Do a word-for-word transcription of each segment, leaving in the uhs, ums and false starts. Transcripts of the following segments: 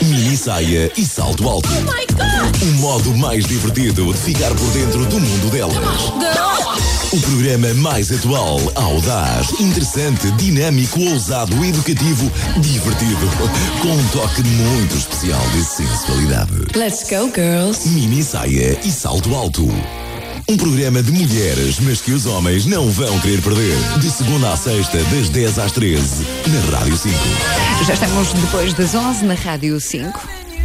mini saia e salto alto. Oh my God! O modo mais divertido de ficar por dentro do mundo delas. O programa mais atual, audaz, interessante, dinâmico, ousado, educativo, divertido, com um toque muito especial de sensualidade. Let's go, girls! Mini saia e salto alto. Um programa de mulheres, mas que os homens não vão querer perder. De segunda à sexta, das dez às treze, na Rádio cinco. Já estamos depois das onze na Rádio cinco.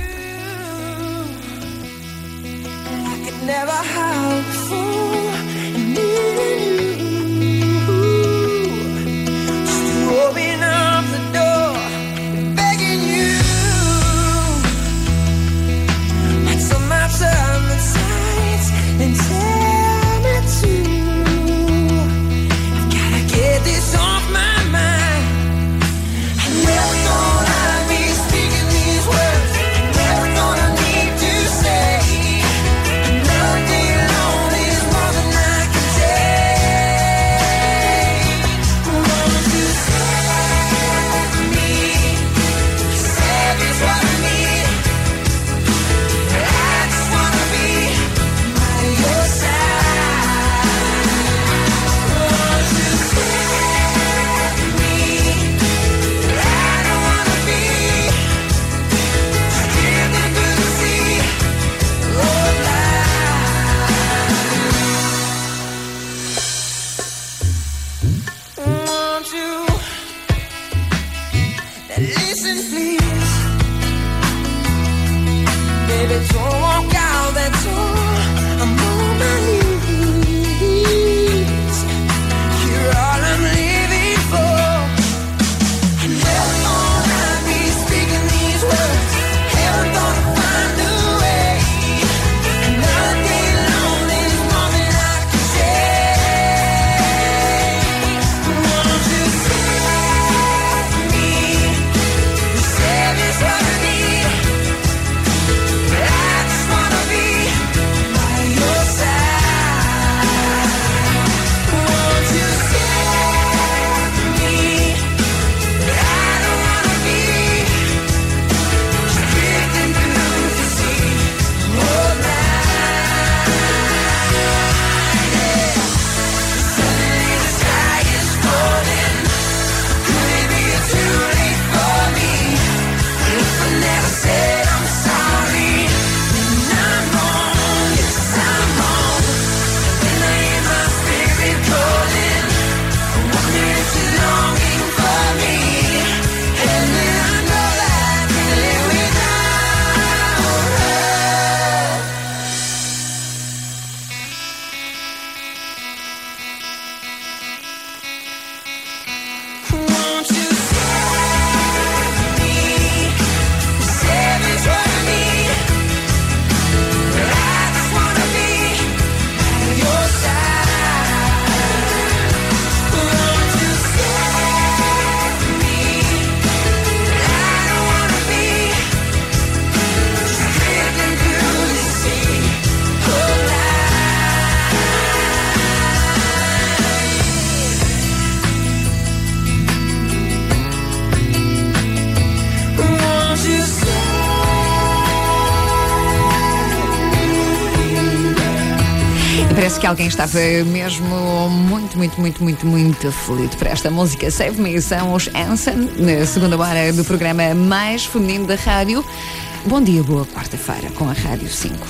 Parece que alguém estava mesmo muito, muito, muito, muito, muito aflito para esta música. Save Me, são os Anson, na segunda hora do programa mais feminino da rádio. Bom dia, boa quarta-feira com a Rádio cinco.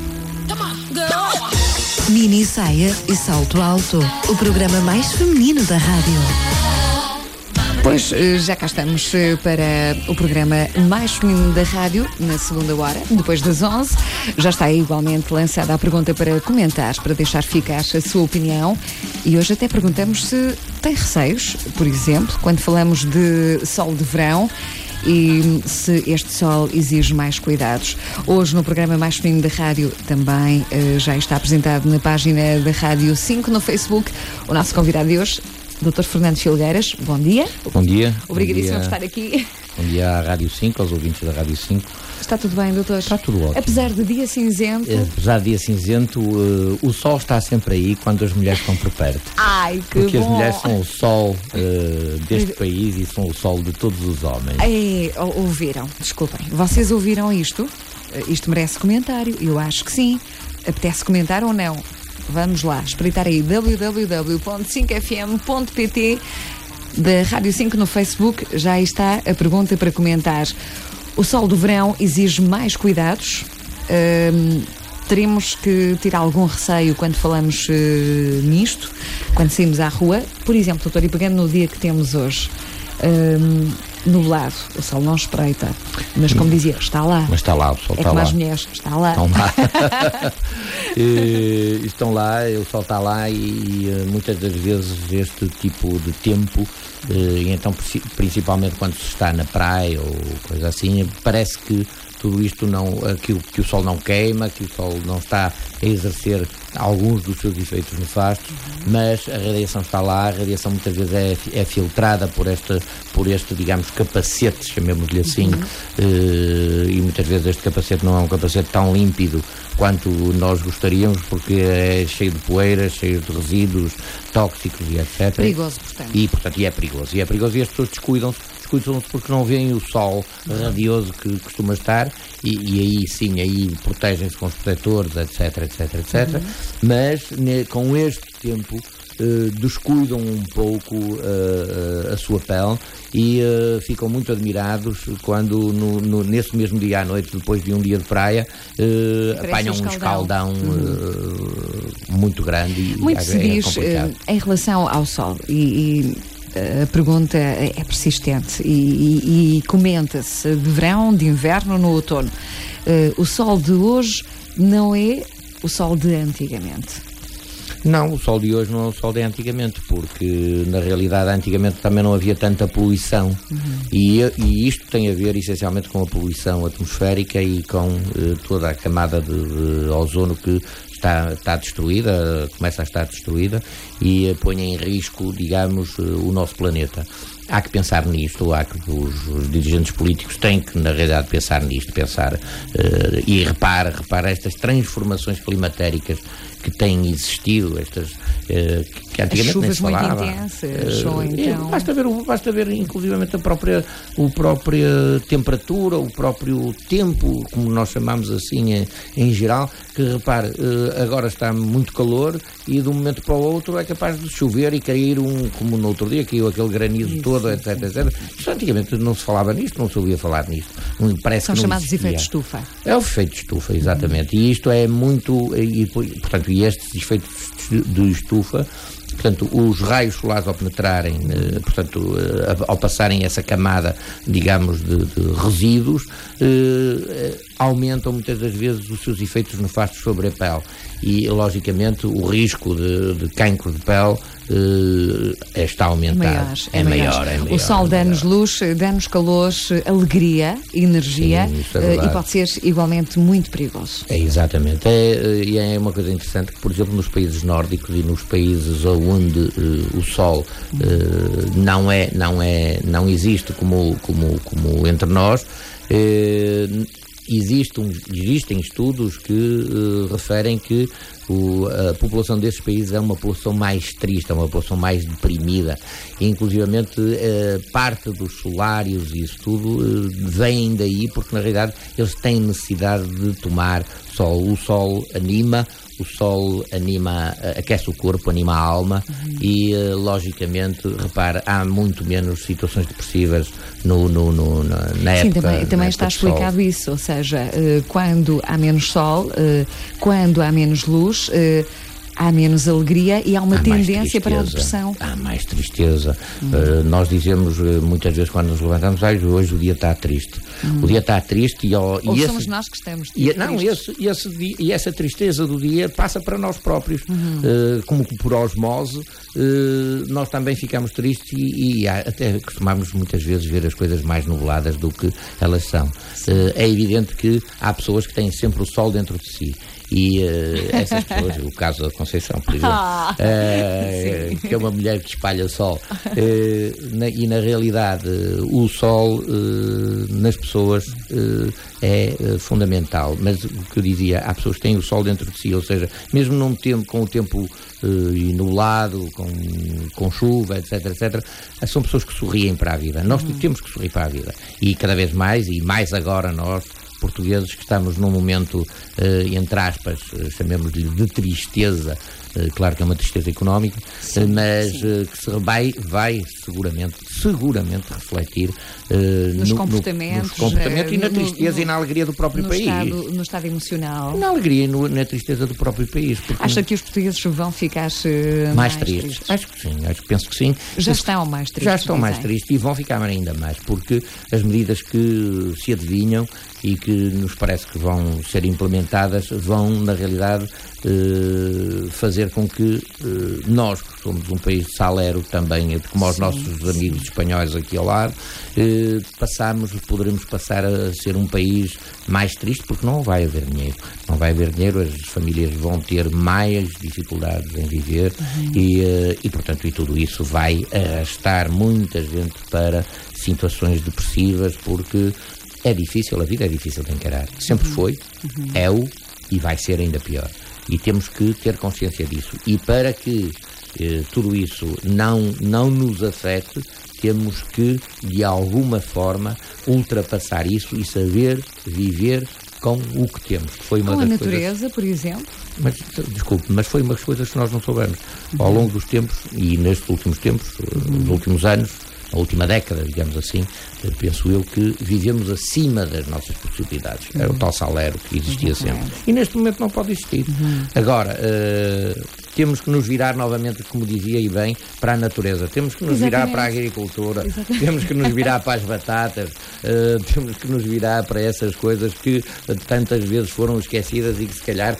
Mini saia e salto alto, o programa mais feminino da rádio. Pois, já cá estamos para o programa mais feminino da rádio, na segunda hora, depois das onze. Já está igualmente lançada a pergunta para comentar, para deixar ficar a sua opinião. E hoje até perguntamos se tem receios, por exemplo, quando falamos de sol de verão e se este sol exige mais cuidados. Hoje no programa mais feminino da rádio também uh, já está apresentado na página da Rádio cinco no Facebook o nosso convidado de hoje. doutor Fernando Filgueiras, bom dia. Bom dia. Obrigadíssimo bom dia. por estar aqui. Bom dia à Rádio cinco, aos ouvintes da Rádio cinco. Está tudo bem, doutor? Está tudo ótimo. Apesar de dia cinzento... Apesar de dia cinzento, uh, o sol está sempre aí quando as mulheres estão por perto. Ai, que Porque bom. as mulheres são o sol uh, deste país e são o sol de todos os homens. É, ouviram, desculpem, vocês ouviram isto? Isto merece comentário, eu acho que sim. Apetece comentar ou não? Vamos lá, espreitar aí w w w ponto cinco f m ponto p t da Rádio cinco no Facebook. Já aí está a pergunta para comentar. O sol do verão exige mais cuidados? Hum, teremos que ter algum receio quando falamos uh, nisto, quando saímos à rua? Por exemplo, doutor, e pegando no dia que temos hoje, hum, nublado, o sol não espreita, mas como dizia, está lá. Mas está lá, o sol é está como lá. as mulheres, está lá. Estão lá. e, estão lá, o sol está lá e, e muitas das vezes este tipo de tempo, e então principalmente quando se está na praia ou coisa assim, parece que tudo isto não, que, que o sol não queima, que o sol não está a exercer alguns dos seus efeitos nefastos, mas a radiação está lá, a radiação muitas vezes é, é filtrada por este, por este, digamos, capacete, chamemos-lhe assim, uhum. uh, e muitas vezes este capacete não é um capacete tão límpido quanto nós gostaríamos, porque é cheio de poeira, cheio de resíduos tóxicos e etcétera. Perigoso, portanto. E, portanto, e é perigoso. E é perigoso e as pessoas descuidam-se, descuidam-se porque não veem o sol radioso que costuma estar e, e aí sim, aí protegem-se com os protetores, etc, etc, etcétera. Uhum. Mas ne, com este tempo uh, descuidam um pouco uh, a sua pele e uh, ficam muito admirados quando no, no, nesse mesmo dia à noite, depois de um dia de praia, uh, apanham um escaldão uh, muito grande e muito é, se diz é uh, em relação ao sol e, e a pergunta é persistente e, e, e comenta-se de verão, de inverno, no outono. Uh, o sol de hoje não é o sol de antigamente. Não, o sol de hoje não é o sol de antigamente, porque na realidade antigamente também não havia tanta poluição. Uhum. e, e isto tem a ver essencialmente com a poluição atmosférica e com uh, toda a camada de, de ozono que Está, está destruída, começa a estar destruída e põe em risco, digamos, o nosso planeta. Há que pensar nisto, há que os, os dirigentes políticos têm que, na realidade, pensar nisto, pensar uh, e repara, repara estas transformações climatéricas que têm existido, estas uh, que antigamente nem se falava. As chuvas muito intensas, uh, ou então... É, basta ver, basta ver inclusivamente a própria, a própria temperatura, o próprio tempo, como nós chamamos assim em, em geral, que repare, uh, agora está muito calor e de um momento para o outro é capaz de chover e cair um, como no outro dia, caiu aquele granizo Isso. todo, etc, etcétera. Isto antigamente não se falava nisto, não se ouvia falar nisto. Parece São que não chamados existia. efeitos de estufa. É o efeito de estufa, exatamente. Uhum. E isto é muito, e, portanto, e estes efeitos de estufa, portanto, os raios solares ao penetrarem, eh, portanto, eh, ao passarem essa camada, digamos, de, de resíduos, eh, aumentam muitas das vezes os seus efeitos nefastos sobre a pele. E, logicamente, o risco de, de cancro de pele eh, está aumentado. Maior, é, é, maior. maior, é maior. O sol é dá-nos luz, dá-nos calor, alegria, energia. Sim, isso é e pode ser igualmente muito perigoso. É, exatamente. É, e é uma coisa interessante que, por exemplo, nos países nórdicos e nos países onde uh, o sol uh, não é, não é, não existe como, como, como entre nós, uh, Existe um, existem estudos que uh, referem que o, a população desses países é uma população mais triste, é uma população mais deprimida. E, inclusivamente, uh, parte dos solários e isso tudo uh, vem daí porque, na realidade, eles têm necessidade de tomar sol. O sol anima, o sol anima, aquece o corpo, anima a alma uhum. e, uh, logicamente, repara, há muito menos situações depressivas no, no, no, na, na Sim, época. também, também está explicado sol. Isso, ou seja, uh, quando há menos sol, uh, quando há menos luz, uh, há menos alegria e há uma há tendência para a depressão. Há mais tristeza. Hum. Uh, nós dizemos uh, muitas vezes quando nos levantamos, ah, hoje o dia está triste. Hum. O dia está triste e... Ó, Ou e somos esse, nós que estamos e, Não, esse, esse dia, e essa tristeza do dia passa para nós próprios. Uhum. Uh, como por osmose, uh, nós também ficamos tristes e, e até costumamos muitas vezes ver as coisas mais nubladas do que elas são. Uh, é evidente que há pessoas que têm sempre o sol dentro de si. E uh, essas pessoas, o caso da Conceição, por exemplo, Ah, uh, que é uma mulher que espalha sol, uh, na, e na realidade uh, o sol uh, nas pessoas uh, é uh, fundamental, mas o que eu dizia, há pessoas que têm o sol dentro de si, ou seja, mesmo num tempo, com o tempo uh, nublado, com, com chuva, etc, etc, são pessoas que sorriem para a vida. Nós uhum. temos que sorrir para a vida, e cada vez mais, e mais agora nós portugueses que estamos num momento, eh, entre aspas, eh, chamemos-lhe de tristeza, eh, claro que é uma tristeza económica, sim, mas sim. Eh, que se vai, vai seguramente, seguramente refletir eh, nos, no, comportamentos, no, nos comportamentos eh, e na no, tristeza no, e na alegria do próprio no país. Estado, no estado emocional. Na alegria e no, na tristeza do próprio país. Acha que os portugueses vão ficar uh, mais, mais tristes? tristes? Acho que sim, acho que penso que sim. Já estão mais tristes. Já estão mais tristes e vão ficar ainda mais, porque as medidas que se adivinham e que nos parece que vão ser implementadas vão, na realidade, eh, fazer com que eh, nós, que somos um país de salero também, como os sim, nossos sim. amigos espanhóis aqui ao lado, eh, passamos, poderemos passar a ser um país mais triste, porque não vai haver dinheiro. Não vai haver dinheiro, as famílias vão ter mais dificuldades em viver uhum. e, eh, e, portanto, e tudo isso vai arrastar muita gente para situações depressivas, porque é difícil, a vida é difícil de encarar. Sempre uhum. foi, uhum. é-o e vai ser ainda pior. E temos que ter consciência disso. E para que eh, tudo isso não, não nos afete, temos que, de alguma forma, ultrapassar isso e saber viver com o que temos. Foi uma com das a natureza, coisas... por exemplo? Mas, desculpe, mas foi uma das coisas que nós não soubemos. Uhum. Ao longo dos tempos, e nestes últimos tempos, uhum. nos últimos anos, a última década, digamos assim, penso eu que vivemos acima das nossas possibilidades. Uhum. Era o tal salero que existia uhum. sempre. E neste momento não pode existir. Uhum. Agora, uh, temos que nos virar novamente, como dizia e bem, para a natureza. Temos que nos Exatamente. virar para a agricultura. Exatamente. Temos que nos virar para as batatas. Uh, temos que nos virar para essas coisas que tantas vezes foram esquecidas e que se calhar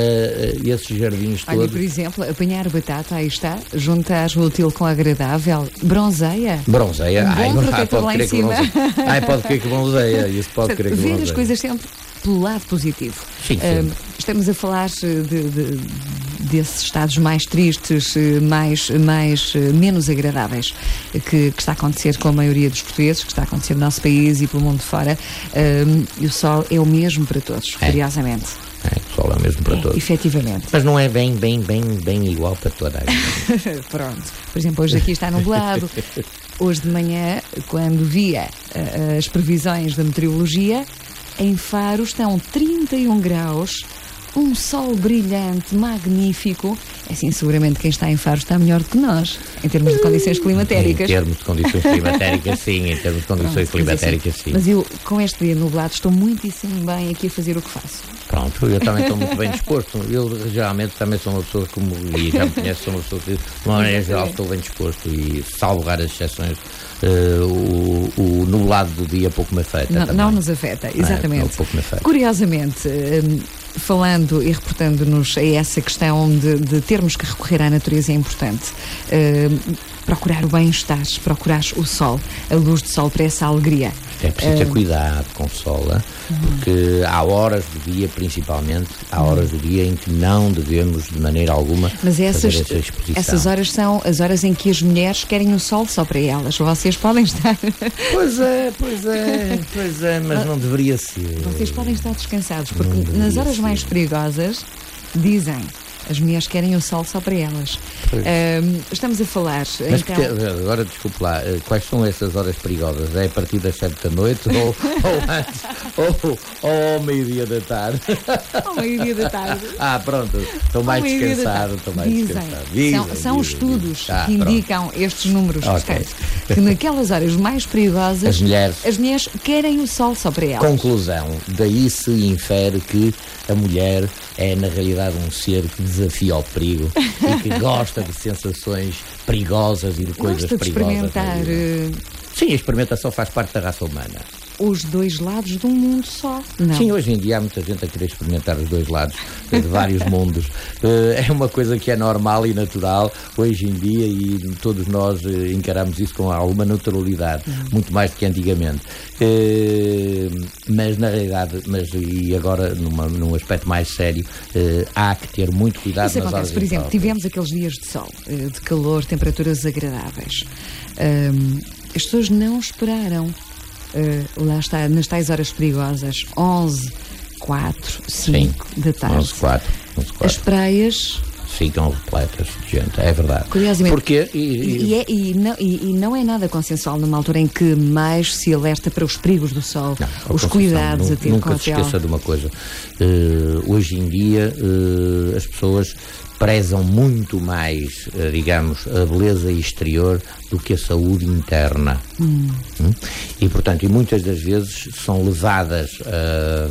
uh, esses jardins todos... Olha, por exemplo, apanhar batata, aí está, juntar o útil com o agradável, bronzeia. Bronzeia. Um Ai, bom não, ai, pode crer que bronzeia. Ai, pode crer que bronzeia. Isso pode crer que bronzeia. Ver as coisas sempre pelo lado positivo. Sim, sim. Uh, estamos a falar de, de, desses estados mais tristes, mais, mais, menos agradáveis que, que está a acontecer com a maioria dos portugueses, que está a acontecer no nosso país e pelo mundo fora. Uh, e o sol é o mesmo para todos, é. curiosamente. É, o sol é o mesmo para é, todos. Efetivamente. Mas não é bem, bem, bem, bem igual para toda a gente. Pronto. Por exemplo, hoje aqui está nublado. Hoje de manhã, quando via uh, as previsões da meteorologia, em Faro estão trinta e um graus, um sol brilhante, magnífico. É assim, seguramente quem está em Faro está melhor do que nós, em termos de condições climatéricas. Em termos de condições climatéricas, sim. Em termos de condições Pronto, climatéricas, assim, sim. Mas eu, com este dia nublado, estou muitíssimo bem aqui a fazer o que faço. Pronto, eu também estou muito bem disposto. Eu, geralmente, também sou uma pessoa, como e já me conhece, sou uma pessoa que, de uma maneira geral, estou bem disposto e, salvo raras exceções, Uh, o, o nublado do dia pouco me afeta. Não, não nos afeta, exatamente. Não, pouco me afeta. Curiosamente, um, falando e reportando-nos a essa questão de, de termos que recorrer à natureza é importante. Um, procurar o bem-estar, procurar o sol, a luz do sol para essa alegria. É preciso ter cuidado com o sol, hein? Porque há horas do dia, principalmente, há horas do dia em que não devemos, de maneira alguma, Mas essas, fazer essa exposição. Essas horas são as horas em que as mulheres querem o sol só para elas. Vocês podem estar... Pois é, pois é, pois é, mas não deveria ser. Vocês podem estar descansados, porque nas horas ser. mais perigosas, dizem... As mulheres querem o sol só para elas. Um, estamos a falar... Mas então... que, agora, desculpe lá, quais são essas horas perigosas? É a partir das sete da noite ou, ou antes? Ou, ou ao meio-dia da tarde? Ao meio-dia da tarde. Ah, pronto. Estou mais descansado. Estou mais dizem, descansado. Dizem, são são dizem, estudos dizem. Ah, que indicam pronto. estes números. Okay. Portanto, que naquelas horas mais perigosas, as mulheres, as mulheres querem o sol só para elas. Conclusão. Daí se infere que a mulher é, na realidade, um ser que desafia o perigo e que gosta de sensações perigosas e de coisas gosta de perigosas. Experimentar. Sim, a experimentação faz parte da raça humana. Os dois lados de um mundo só. Não. Sim, hoje em dia há muita gente a querer experimentar os dois lados de vários mundos. É uma coisa que é normal e natural hoje em dia e todos nós encaramos isso com alguma naturalidade, uhum. muito mais do que antigamente. mas na realidade, mas e agora numa, num aspecto mais sério, uh, há que ter muito cuidado Isso nas acontece, horas por exemplo, impróprias. tivemos aqueles dias de sol, uh, de calor, temperaturas agradáveis. Um, as pessoas não esperaram, uh, lá está, nas tais horas perigosas, onze, quatro, cinco da tarde. onze, quatro, onze, quatro. As praias ficam repletas de gente, é verdade. Curiosamente. Porque, e, e, e, é, e, não, e, e não é nada consensual numa altura em que mais se alerta para os perigos do sol, não, os cuidados a ter nunca com a se pele. esqueça de uma coisa. Uh, hoje em dia, uh, as pessoas prezam muito mais, uh, digamos, a beleza exterior do que a saúde interna. Hum. Hum? E, portanto, e muitas das vezes são levadas a,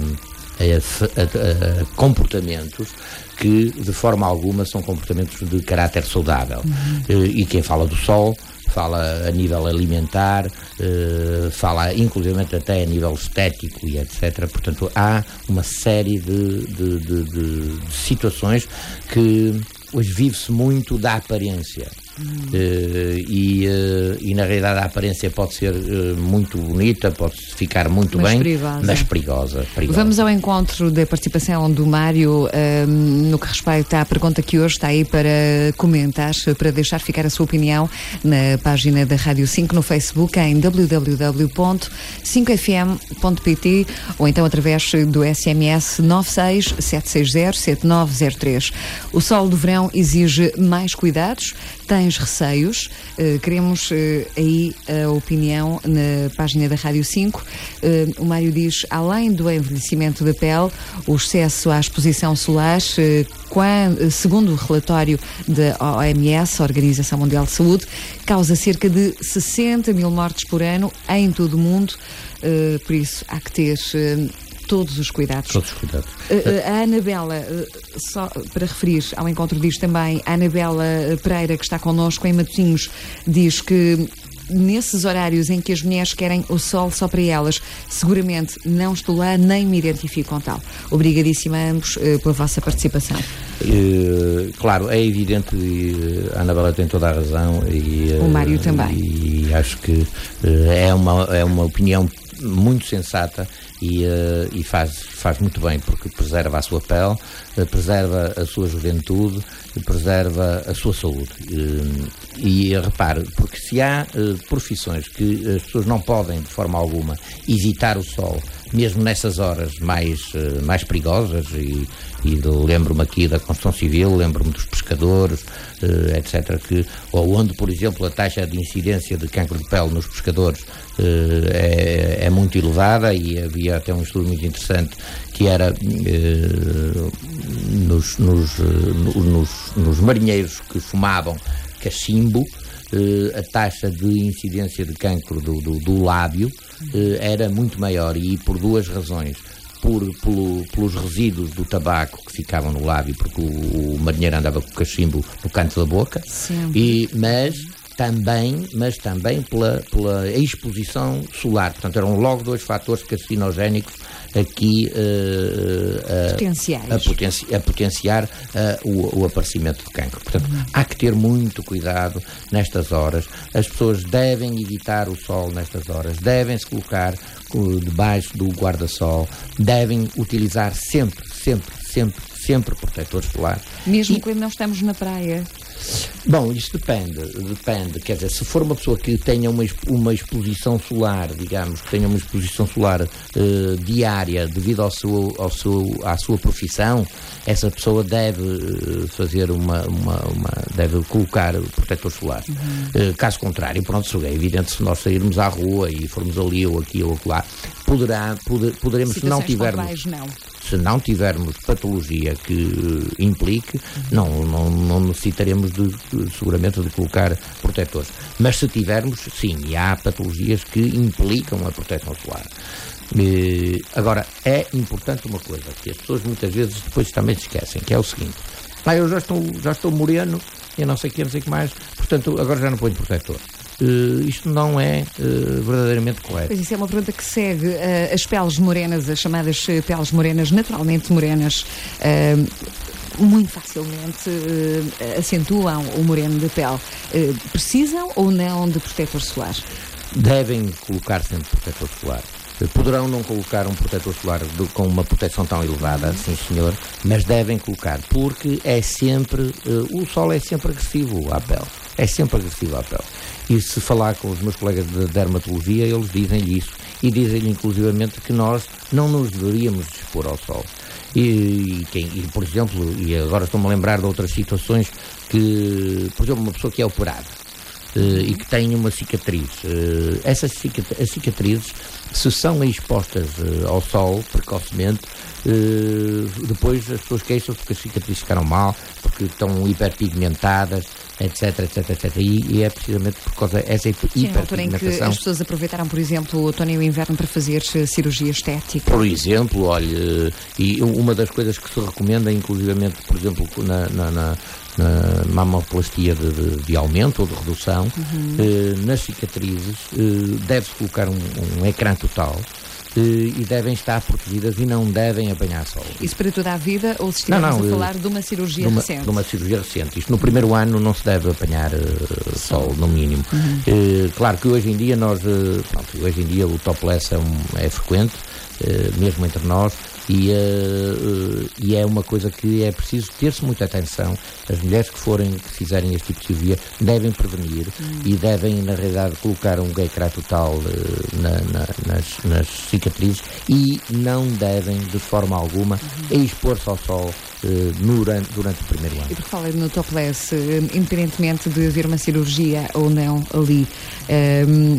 a, a, a comportamentos que, de forma alguma, são comportamentos de caráter saudável. Uhum. E quem fala do sol, fala a nível alimentar, uh, fala inclusivamente até a nível estético e etcétera. Portanto, há uma série de, de, de, de, de situações que hoje vive-se muito da aparência. Hum. Uh, e, uh, e na realidade a aparência pode ser uh, muito bonita, pode ficar muito mas bem, perigosa. mas perigosa, perigosa. Vamos ao encontro da participação do Mário uh, no que respeita à pergunta que hoje está aí para comentar, para deixar ficar a sua opinião na página da Rádio cinco no Facebook em w w w ponto cinco f m ponto p t ou então através do S M S nove seis sete seis zero sete nove zero três. O sol do verão exige mais cuidados. Tens receios? Uh, queremos uh, aí a opinião na página da Rádio cinco. Uh, o Mário diz, além do envelhecimento da pele, o excesso à exposição solar, uh, quando, segundo o relatório da O M S, Organização Mundial de Saúde, causa cerca de sessenta mil mortes por ano em todo o mundo. Uh, por isso, há que ter... Uh, todos os cuidados. Todos os cuidados. Uh, a Anabela, uh, só para referir ao encontro diz também, a Anabela Pereira, que está connosco em Matosinhos, diz que nesses horários em que as mulheres querem o sol só para elas, seguramente não estou lá, nem me identifico com tal. Obrigadíssima a ambos uh, pela vossa participação. Uh, claro, é evidente, e a Anabela tem toda a razão e o Mário uh, também. E acho que uh, é, uma, é uma opinião muito sensata e, uh, e faz, faz muito bem, porque preserva a sua pele, uh, preserva a sua juventude, preserva a sua saúde. Uh, e uh, repare, porque se há uh, profissões que as pessoas não podem de forma alguma evitar o sol, mesmo nessas horas mais, uh, mais perigosas, e, e lembro-me aqui da construção civil, lembro-me dos pescadores, uh, etcétera, que, ou onde, por exemplo, a taxa de incidência de cancro de pele nos pescadores uh, é, é muito elevada, e havia até um estudo muito interessante que era uh, nos, nos, uh, nos, nos marinheiros que fumavam cachimbo, uh, a taxa de incidência de cancro do, do, do lábio uh, era muito maior, e por duas razões. Por, pelo, pelos resíduos do tabaco que ficavam no lábio, porque o, o marinheiro andava com o cachimbo no canto da boca, e, mas também, mas também pela, pela exposição solar. Portanto, eram logo dois fatores carcinogénicos aqui uh, potenciais. A, a, potenci, a potenciar uh, o, o aparecimento de cancro. Portanto, uhum. há que ter muito cuidado nestas horas. As pessoas devem evitar o sol nestas horas, devem se colocar uh, debaixo do guarda-sol, devem utilizar sempre, sempre, sempre, sempre protetor solar. Mesmo e, quando não estamos na praia? Bom, isso depende, depende, quer dizer, se for uma pessoa que tenha uma, uma exposição solar, digamos, que tenha uma exposição solar uh, diária devido ao seu, ao seu, à sua profissão, essa pessoa deve uh, fazer uma, uma, uma, deve colocar protetor solar. Uhum. Uh, caso contrário, pronto, é evidente, se nós sairmos à rua e formos ali ou aqui ou lá, poderá, poder, poderemos, se não tivermos... Não. Se não tivermos patologia que uh, implique, não, não, não necessitaremos de, de, seguramente de colocar protetores. Mas se tivermos, sim, e há patologias que implicam a proteção solar. Uh, agora, é importante uma coisa, que as pessoas muitas vezes depois também se esquecem, que é o seguinte: ah, eu já estou, já estou moreno, e não sei o que, não sei o que mais, portanto agora já não ponho protetor. Uh, isto não é uh, verdadeiramente correto. Pois isso é uma pergunta que segue uh, as peles morenas, as chamadas uh, peles morenas, naturalmente morenas, uh, muito facilmente uh, acentuam o moreno da pele. Uh, precisam ou não de protetor solar? Devem colocar sempre protetor solar. Poderão não colocar um protetor solar de, com uma proteção tão elevada, sim senhor, mas devem colocar, porque é sempre, uh, o sol é sempre agressivo à pele, é sempre agressivo à pele. E se falar com os meus colegas de dermatologia, eles dizem-lhe isso, e dizem-lhe inclusivamente que nós não nos deveríamos expor ao sol. E, e, quem, e, por exemplo, e agora estou-me a lembrar de outras situações que, por exemplo, uma pessoa que é operada, Uh, e que tem uma cicatriz. Uh, essas cicat- as cicatrizes, se são expostas uh, ao sol precocemente, uh, depois as pessoas queixam-se porque as cicatrizes ficaram mal, porque estão hiperpigmentadas, etc, etc, etcétera. E, e é precisamente por causa dessa hiperpigmentação. Sim, na altura em que as pessoas aproveitaram, por exemplo, o outono e o inverno para fazer cirurgia estética. Por exemplo, olha, e uma das coisas que se recomenda, inclusivamente, por exemplo, na... na, na na mamoplastia de, de, de aumento ou de redução, uhum. eh, nas cicatrizes eh, deve-se colocar um, um ecrã total eh, e devem estar protegidas e não devem apanhar sol. Isso para toda a vida ou se estivermos não, não, a falar eh, de uma cirurgia de uma, recente? De uma cirurgia recente. Isto no primeiro ano não se deve apanhar eh, sol, no mínimo. Uhum. Eh, claro que hoje em dia nós, eh, pronto, hoje em dia o topless é, um, é frequente, eh, mesmo entre nós, E, uh, e é uma coisa que é preciso ter-se muita atenção. As mulheres que forem, que fizerem este tipo de cirurgia, devem prevenir hum. e devem, na realidade, colocar um ecrã total uh, na, na, nas, nas cicatrizes e não devem, de forma alguma, uhum. expor-se ao sol uh, durante, durante o primeiro ano. E por falar no topless, independentemente de haver uma cirurgia ou não ali, um,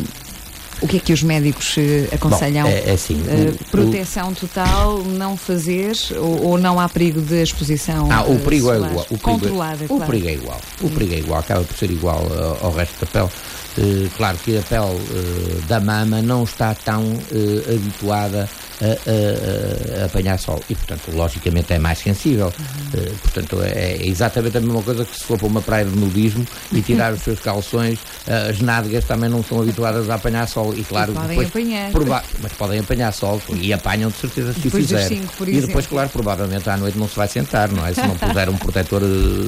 o que é que os médicos uh, aconselham? Bom, é, é assim, uh, o, proteção o, total, não fazer ou, ou não há perigo de exposição? Ah, o perigo solar, é igual. O perigo, controlada, o claro. perigo é igual. O perigo é igual, acaba por ser igual uh, ao resto da pele. Uh, claro que a pele uh, da mama não está tão uh, habituada a, a, a apanhar sol e, portanto, logicamente é mais sensível. Uhum. Uh, portanto, é, é exatamente a mesma coisa que se for para uma praia de nudismo e tirar os seus calções, uh, as nádegas também não são habituadas a apanhar sol e, claro, e podem depois, apanhar. Prova- mas podem apanhar sol e apanham de certeza se depois o fizerem. cinco, por e exemplo. depois, claro, provavelmente à noite não se vai sentar, não é? Se não puser um protetor,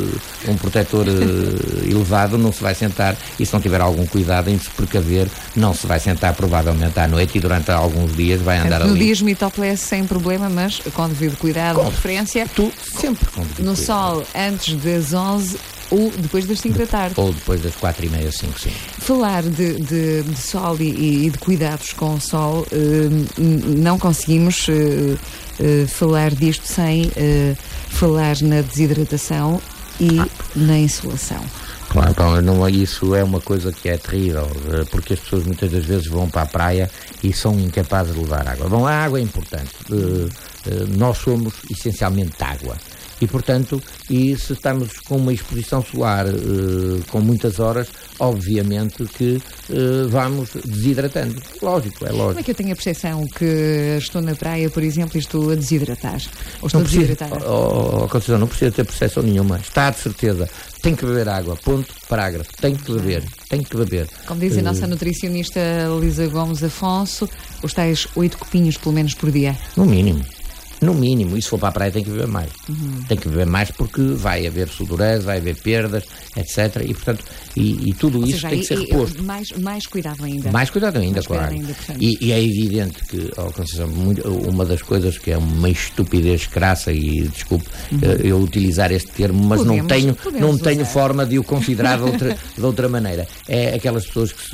um protetor uh, elevado, não se vai sentar e se não tiver algum cuidado em se precaver, não se vai sentar provavelmente à noite e durante alguns dias vai andar no ali. No dia topless sem problema, mas com devido cuidado, com preferência. Tu, sempre com devido no cuidado. sol antes das onze ou depois das cinco da tarde. Ou depois das quatro e meia, cinco, sim. Falar de, de, de sol e, e de cuidados com o sol, uh, não conseguimos uh, uh, falar disto sem uh, falar na desidratação e ah. na insolação. Claro, então, não, isso é uma coisa que é terrível, porque as pessoas muitas das vezes vão para a praia e são incapazes de levar água. Bom, a água é importante. Uh, uh, nós somos essencialmente água. E, portanto, e se estamos com uma exposição solar uh, com muitas horas, obviamente que uh, vamos desidratando. Lógico, é lógico. Como é que eu tenho a percepção que estou na praia, por exemplo, e estou a desidratar? Ou estou não a desidratar? Precisa, oh, oh, Conceição, não precisa ter percepção nenhuma. Está de certeza. Tem que beber água. Ponto, parágrafo. Tem que beber. Tem que beber. Como diz a uh, nossa nutricionista Lisa Gomes Afonso, os tais oito copinhos pelo menos por dia. No mínimo. No mínimo, e se for para a praia tem que beber mais. Uhum. Tem que beber mais porque vai haver sudorese, vai haver perdas, etcétera. E, portanto, e, e tudo Ou isso seja, tem que ser reposto. Mais, mais cuidado ainda. Mais cuidado ainda, mais claro. Cuidado ainda, e, e é evidente que, oh, Conceição, muito, uma das coisas que é uma estupidez crassa, e desculpe uhum. eu utilizar este termo, mas podemos, não tenho, não tenho forma de o considerar de outra, de outra maneira. É aquelas pessoas que se,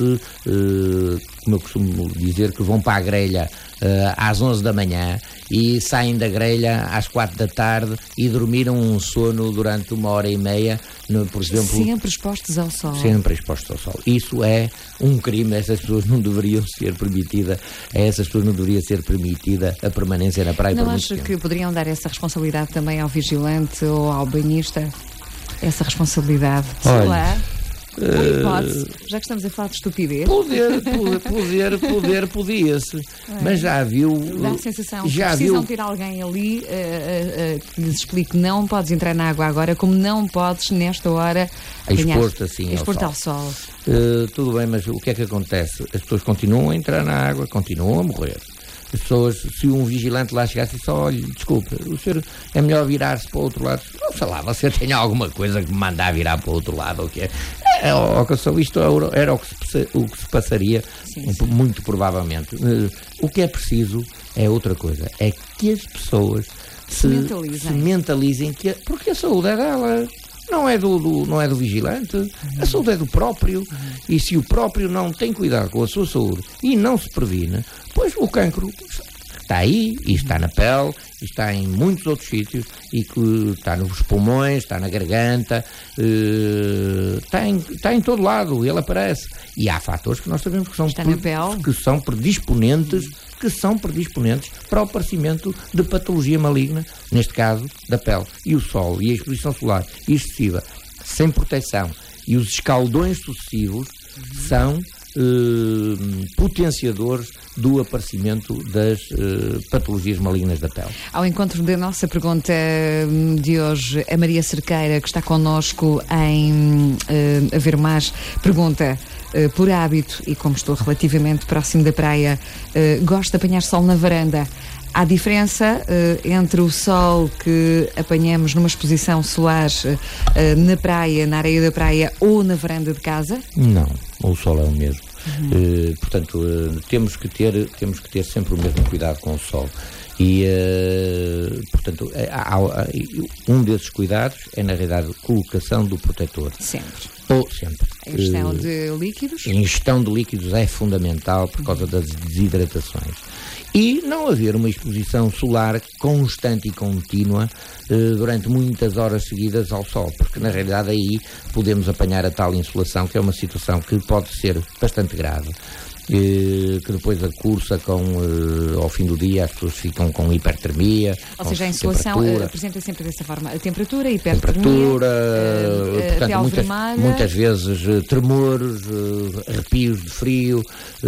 uh, como eu costumo dizer, que vão para a grelha uh, às onze da manhã e saem da grelha às quatro da tarde e dormiram um sono durante uma hora e meia, no, por exemplo... Sempre expostos ao sol. Sempre expostos ao sol. Isso é um crime, essas pessoas não deveriam ser permitida, a essas pessoas não deveria ser permitida a permanência na praia. Não acho que poderiam dar essa responsabilidade também ao vigilante ou ao banhista? Essa responsabilidade? Olha, sei lá. Uma hipótese, já que estamos a falar de estupidez. Poder, poder, poder, poder podia-se. É. Mas já viu. Dá a sensação já que precisam viu, ter alguém ali uh, uh, uh, que lhes explique: não podes entrar na água agora, como não podes, nesta hora, expor-te assim expor-te ao ao sol. sol. Uh, tudo bem, mas o que é que acontece? As pessoas continuam a entrar na água, continuam a morrer. As pessoas, se um vigilante lá chegasse e disse: olha, desculpa, o senhor é melhor virar-se para o outro lado. Não sei lá, você tem alguma coisa que me mandar virar para o outro lado ou o que é? É, ó, ó, isto era o que se, o que se passaria, sim, sim. muito provavelmente. O que é preciso é outra coisa, é que as pessoas se mentalizem, se mentalizem que, porque a saúde é delas. Não é do, do, não é do vigilante, uhum. a saúde é do próprio, uhum. e se o próprio não tem cuidado com a sua saúde e não se previne, pois o cancro está aí, e está na pele, e está em muitos outros sítios, e que está nos pulmões, está na garganta, uh, está, em, está em todo lado, ele aparece. E há fatores que nós sabemos que são, está na pele. que são predisponentes, que são predisponentes para o aparecimento de patologia maligna, neste caso da pele. E o sol, e a exposição solar excessiva, sem proteção, e os escaldões sucessivos uhum. são eh, potenciadores do aparecimento das eh, patologias malignas da pele. Ao encontro da nossa pergunta de hoje, a Maria Cerqueira, que está connosco em eh, A Ver Mais, pergunta... Uh, por hábito, e como estou relativamente próximo da praia, uh, gosto de apanhar sol na varanda. Há diferença uh, entre o sol que apanhamos numa exposição solar uh, na praia, na areia da praia, ou na varanda de casa? Não, o sol é o mesmo. Uhum. Uh, portanto, uh, temos que ter, temos que ter sempre o mesmo cuidado com o sol. E, uh, portanto, há, há, um desses cuidados é, na realidade, a colocação do protetor. Sempre. Ou sempre. A ingestão uh, de líquidos? A ingestão de líquidos é fundamental por causa das desidratações. E não haver uma exposição solar constante e contínua uh, durante muitas horas seguidas ao sol, porque na realidade aí podemos apanhar a tal insolação, que é uma situação que pode ser bastante grave. Que depois a cursa com, uh, ao fim do dia as pessoas ficam com hipertermia. Ou seja, a insolação uh, apresenta sempre dessa forma a temperatura, a hipertermia, temperatura, uh, uh, portanto, muitas, muitas vezes uh, tremores, uh, arrepios de frio,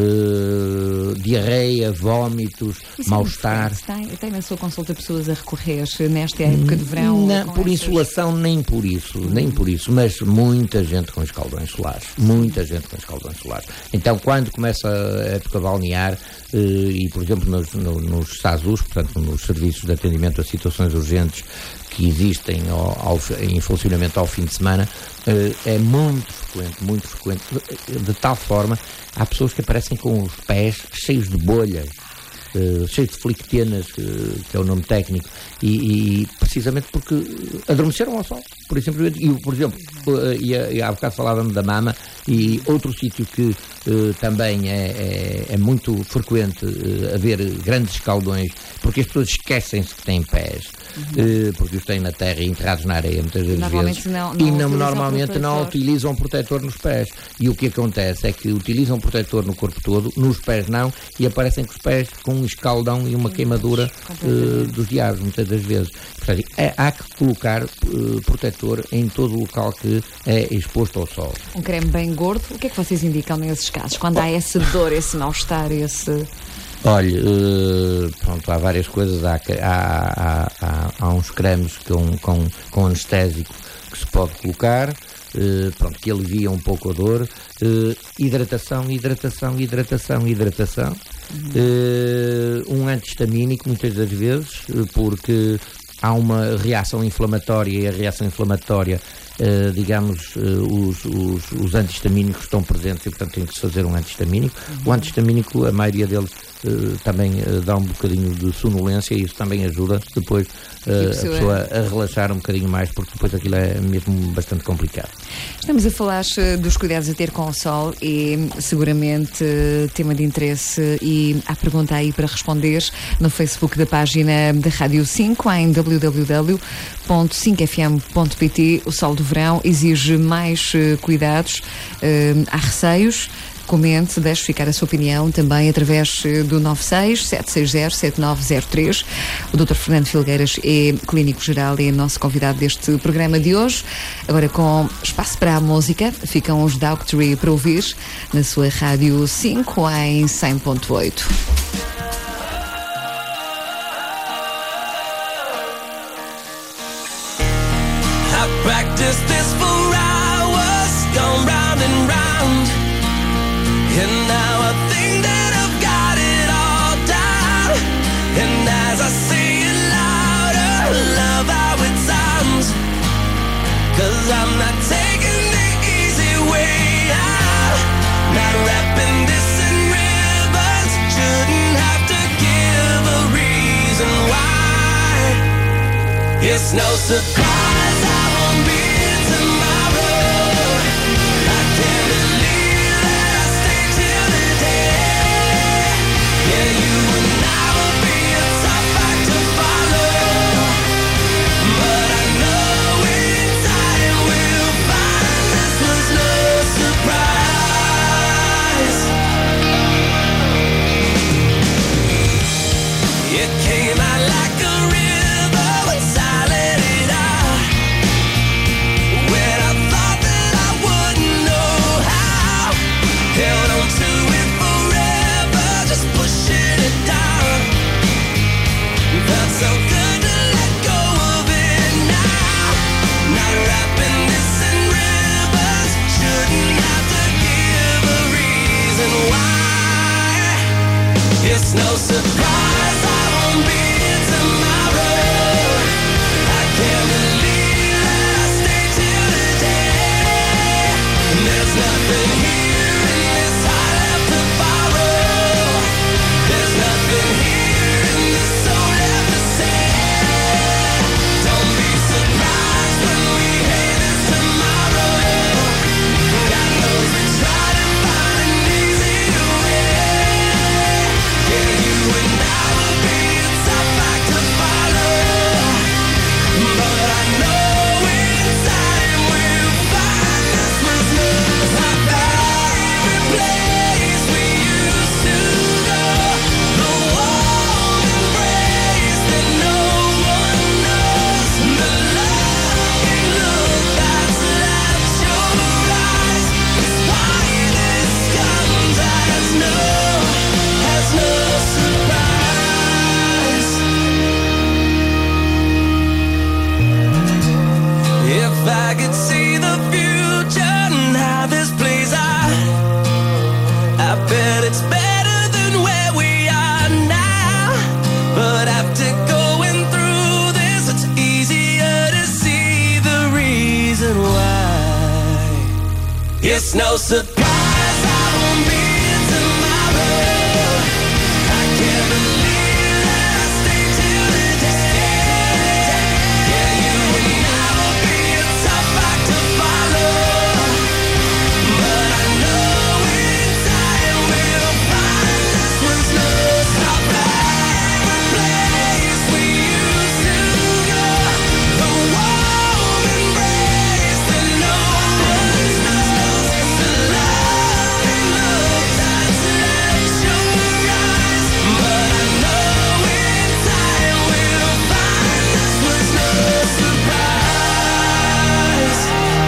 uh, diarreia, vómitos, mal-estar. Tem, tem na sua consulta pessoas a recorrer nesta época de verão? Não, por essas... insolação nem por isso, hum. nem por isso, mas muita gente com escaldões solares, muita gente com escaldões solares. Então quando começa a época balnear e, por exemplo, nos, no, nos SASUs, portanto, nos serviços de atendimento a situações urgentes que existem ao, ao, em funcionamento ao fim de semana, é muito frequente, muito frequente, de tal forma, há pessoas que aparecem com os pés cheios de bolhas, Uh, cheio de flictenas, uh, que é o nome técnico, e, e precisamente porque adormeceram ao sol, por simplesmente. E, por exemplo, uh, e, e há bocado falávamos da mama, e outro sítio que uh, também é, é, é muito frequente uh, haver grandes escaldões, porque as pessoas esquecem-se que têm pés, uhum. uh, porque os têm na terra e enterrados na areia muitas vezes, não, não e não, normalmente não utilizam protetor nos pés. E o que acontece é que utilizam protetor no corpo todo, nos pés não, e aparecem com os pés com um escaldão e uma queimadura uh, dos diabos, muitas das vezes. Portanto, é, há que colocar uh, protetor em todo o local que é exposto ao sol. Um creme bem gordo, o que é que vocês indicam nesses casos? Quando há essa dor, esse mal-estar, esse... Olha, uh, pronto, há várias coisas, há, há, há, há uns cremes com, com, com anestésico que se pode colocar, uh, pronto, que alivia um pouco a dor, uh, hidratação, hidratação, hidratação, hidratação, uhum. uh, um antihistamínico muitas das vezes, uh, porque há uma reação inflamatória e a reação inflamatória, uh, digamos, uh, os, os, os antihistamínicos estão presentes e, portanto, tem que se fazer um antihistamínico. Uhum. O antihistamínico, a maioria deles uh, também uh, dá um bocadinho de sonolência e isso também ajuda depois uh, a pessoa a relaxar um bocadinho mais, porque depois aquilo é mesmo bastante complicado. Estamos a falar dos cuidados a ter com o sol e seguramente tema de interesse, e há pergunta aí para responder no Facebook da página da Rádio cinco, em w w w ponto cinco f m ponto p t. O sol do verão exige mais uh, cuidados, uh, há receios. Comente, deixe ficar a sua opinião também através do nove seis sete seis zero sete nove zero três. O doutor Fernando Filgueiras é clínico geral e é nosso convidado deste programa de hoje. Agora, com espaço para a música, ficam os Doctory para ouvir na sua Rádio cinco em cem ponto oito. I practiced this for hours, gone round and round. And now I think that I've got it all down. And as I say it louder, love how it sounds. 'Cause I'm not taking the easy way It's no surprise I won't be here tomorrow. I can't believe that I stayed till today. Yeah, you and I will be a tough act to follow, but I know in time we'll find this was no surprise. It came out like a river once I let it out. When I thought that I wouldn't know how, held on to it forever, just pushing it down. Felt so good to let go of it now. Not wrapping this in ribbons, shouldn't have to give a reason why. It's no surprise I won't be here tomorrow. I can't believe that I stayed till today. And there's nothing here in this heart left to borrow. There's nothing here in this soul left to say. Don't be surprised when we hate this tomorrow. God knows we try to find an easier way. Yeah, you and I will be a tough act to follow, but I know in time we'll find this was not my favorite place we used to go. The warm embrace that no one knows, the longing look that's left your eyes. It's why this comes as no, as no surprise. If I could see the future and how this plays out, I bet it's better than where we are now. But after going through this, it's easier to see the reason why. It's no surprise I won't be here tomorrow. I can't believe that I stayed till today. Yeah, you and I will be a tough act to follow, but I know in time we'll find this was no surprise. Place we used to go, the warm embrace that no one knows, the longing look that's left your eyes. But I know in time we'll find this was no surprise.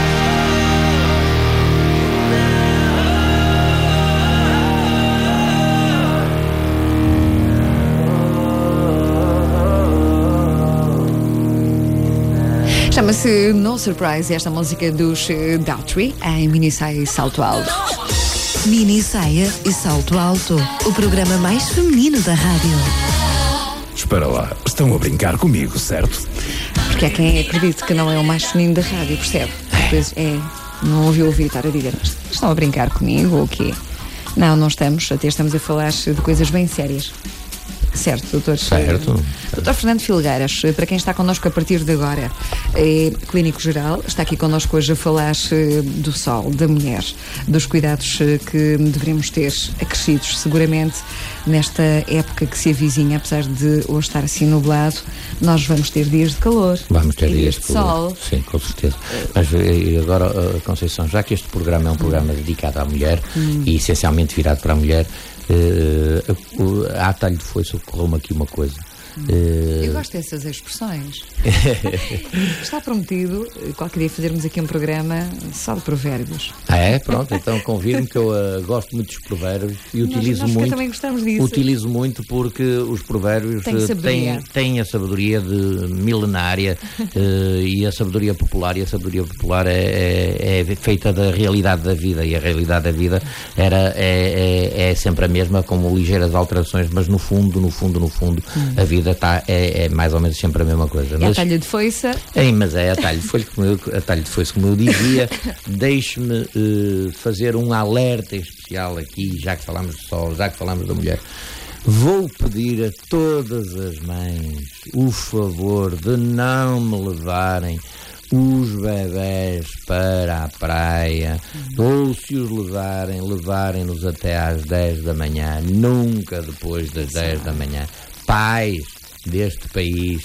Chama-se No Surprise, esta música dos eh, Daughtry, em mini saia e salto alto. Mini saia e salto alto. O programa mais feminino da rádio. Espera lá, estão a brincar comigo, certo? Porque há quem acredite que não é o mais feminino da rádio, percebe? Às vezes é, não ouviu ouvir estar a dizer, mas estão a brincar comigo ou o quê? Não, não estamos, até estamos a falar de coisas bem sérias. Certo, doutor? Certo. doutor Fernando Filgueiras, para quem está connosco a partir de agora, é clínico geral, está aqui connosco hoje a falar do sol, da mulher, dos cuidados que deveríamos ter acrescidos seguramente nesta época que se avizinha, apesar de hoje estar assim nublado, nós vamos ter dias de calor. Vamos ter dias de de sol. Sim, com certeza. Mas e agora, Conceição, já que este programa é um programa dedicado à mulher hum. e essencialmente virado para a mulher, Uh, a atalho de foice ocorreu-me aqui uma coisa. Uh... Eu gosto dessas expressões. Está prometido qualquer dia fazermos aqui um programa só de provérbios. Ah, é? Pronto, então convido-me que eu uh, gosto muito dos provérbios e nós, utilizo nós muito. Também gostamos disso. Utilizo muito porque os provérbios uh, têm, têm a sabedoria de milenária uh, e a sabedoria popular, e a sabedoria popular é, é, é feita da realidade da vida, e a realidade da vida era, é, é, é sempre a mesma, com ligeiras alterações, mas no fundo, no fundo, no fundo, hum. a vida tá, é, é mais ou menos sempre a mesma coisa. É mas, a talha de foice. É, mas é a talha de foice, como eu, a talha de foice, como eu dizia. Deixe-me uh, fazer um alerta especial aqui, já que falamos de sol, já que falamos da mulher. Vou pedir a todas as mães o favor de não me levarem os bebés para a praia, ou se os levarem, levarem-nos até às dez da manhã, nunca depois das dez da manhã. Pais deste país,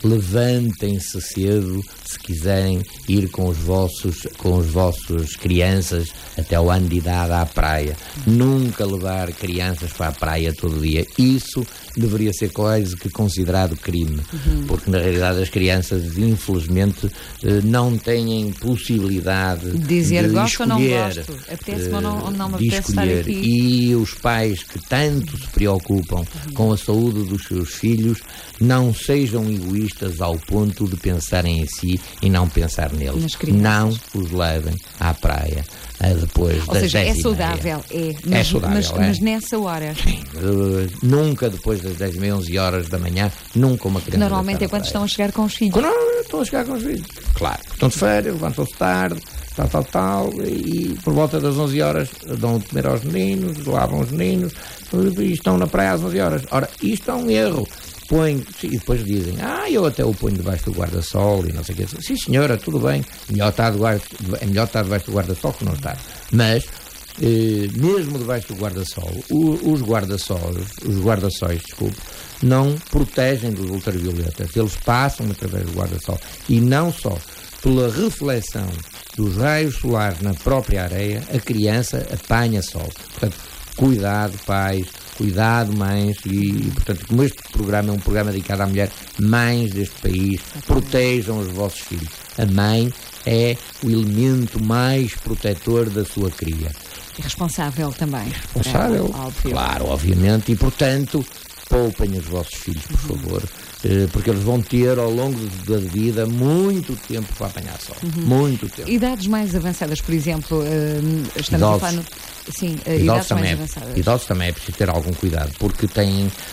levantem-se cedo se quiserem ir com os vossos com os vossos crianças até o ano de idade à praia. Nunca levar crianças para a praia todo dia. Isso deveria ser quase que considerado crime, uhum. porque na realidade as crianças infelizmente não têm possibilidade dizer de gosto escolher, ou não gosto, apetece-me ou não, não me apetece estar aqui. E os pais que tanto se preocupam uhum. com a saúde dos seus filhos não sejam egoístas ao ponto de pensarem em si e não pensar neles. Não os levem à praia depois Ou das seja, dez é e saudável, meia. é, mas, é saudável, mas, é. mas nessa hora. Sim, uh, nunca depois das dez e meia, onze horas da manhã, nunca uma criança. Normalmente é quando estão a chegar com os filhos. Quando estão a chegar com os filhos, claro. Estão de férias, levantam-se tarde, tal, tal, tal, e por volta das onze horas dão de comer aos meninos, lavam os meninos, e estão na praia às onze horas. Ora, isto é um erro. Põe, e depois dizem, ah, eu até o ponho debaixo do guarda-sol e não sei o que. Sim, senhora, tudo bem, melhor estar debaixo, é melhor estar debaixo do guarda-sol que não estar. Mas, eh, mesmo debaixo do guarda-sol, o, os guarda-sóis, os guarda-sóis, desculpe, não protegem dos ultravioletas. Eles passam através do guarda-sol. E não só pela reflexão dos raios solares na própria areia, a criança apanha sol. Portanto, cuidado, pais, cuidado, mães, e, portanto, como este programa é um programa dedicado à mulher, mães deste país, protejam os vossos filhos. A mãe é o elemento mais protetor da sua cria. E responsável também. Responsável, é, claro, obviamente, e, portanto, poupem os vossos filhos, por favor, porque eles vão ter, ao longo da vida, muito tempo para apanhar sol. Uhum. Muito tempo. Idades mais avançadas, por exemplo, uh, estamos idosos. a falar... No... Sim, uh, idosos, idades também mais é, avançadas. Idosos também é preciso ter algum cuidado, porque têm, uh,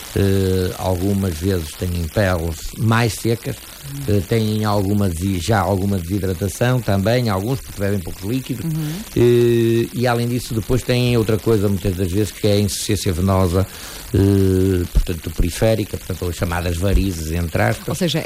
algumas vezes, têm peles mais secas, uh, têm alguma, já alguma desidratação também, alguns porque bebem poucos líquidos, uhum. uh, e além disso depois têm outra coisa, muitas das vezes, que é a insuficiência venosa, uh, portanto, periférica, portanto, as chamadas varizes, entre aspas. Ou seja, a, a,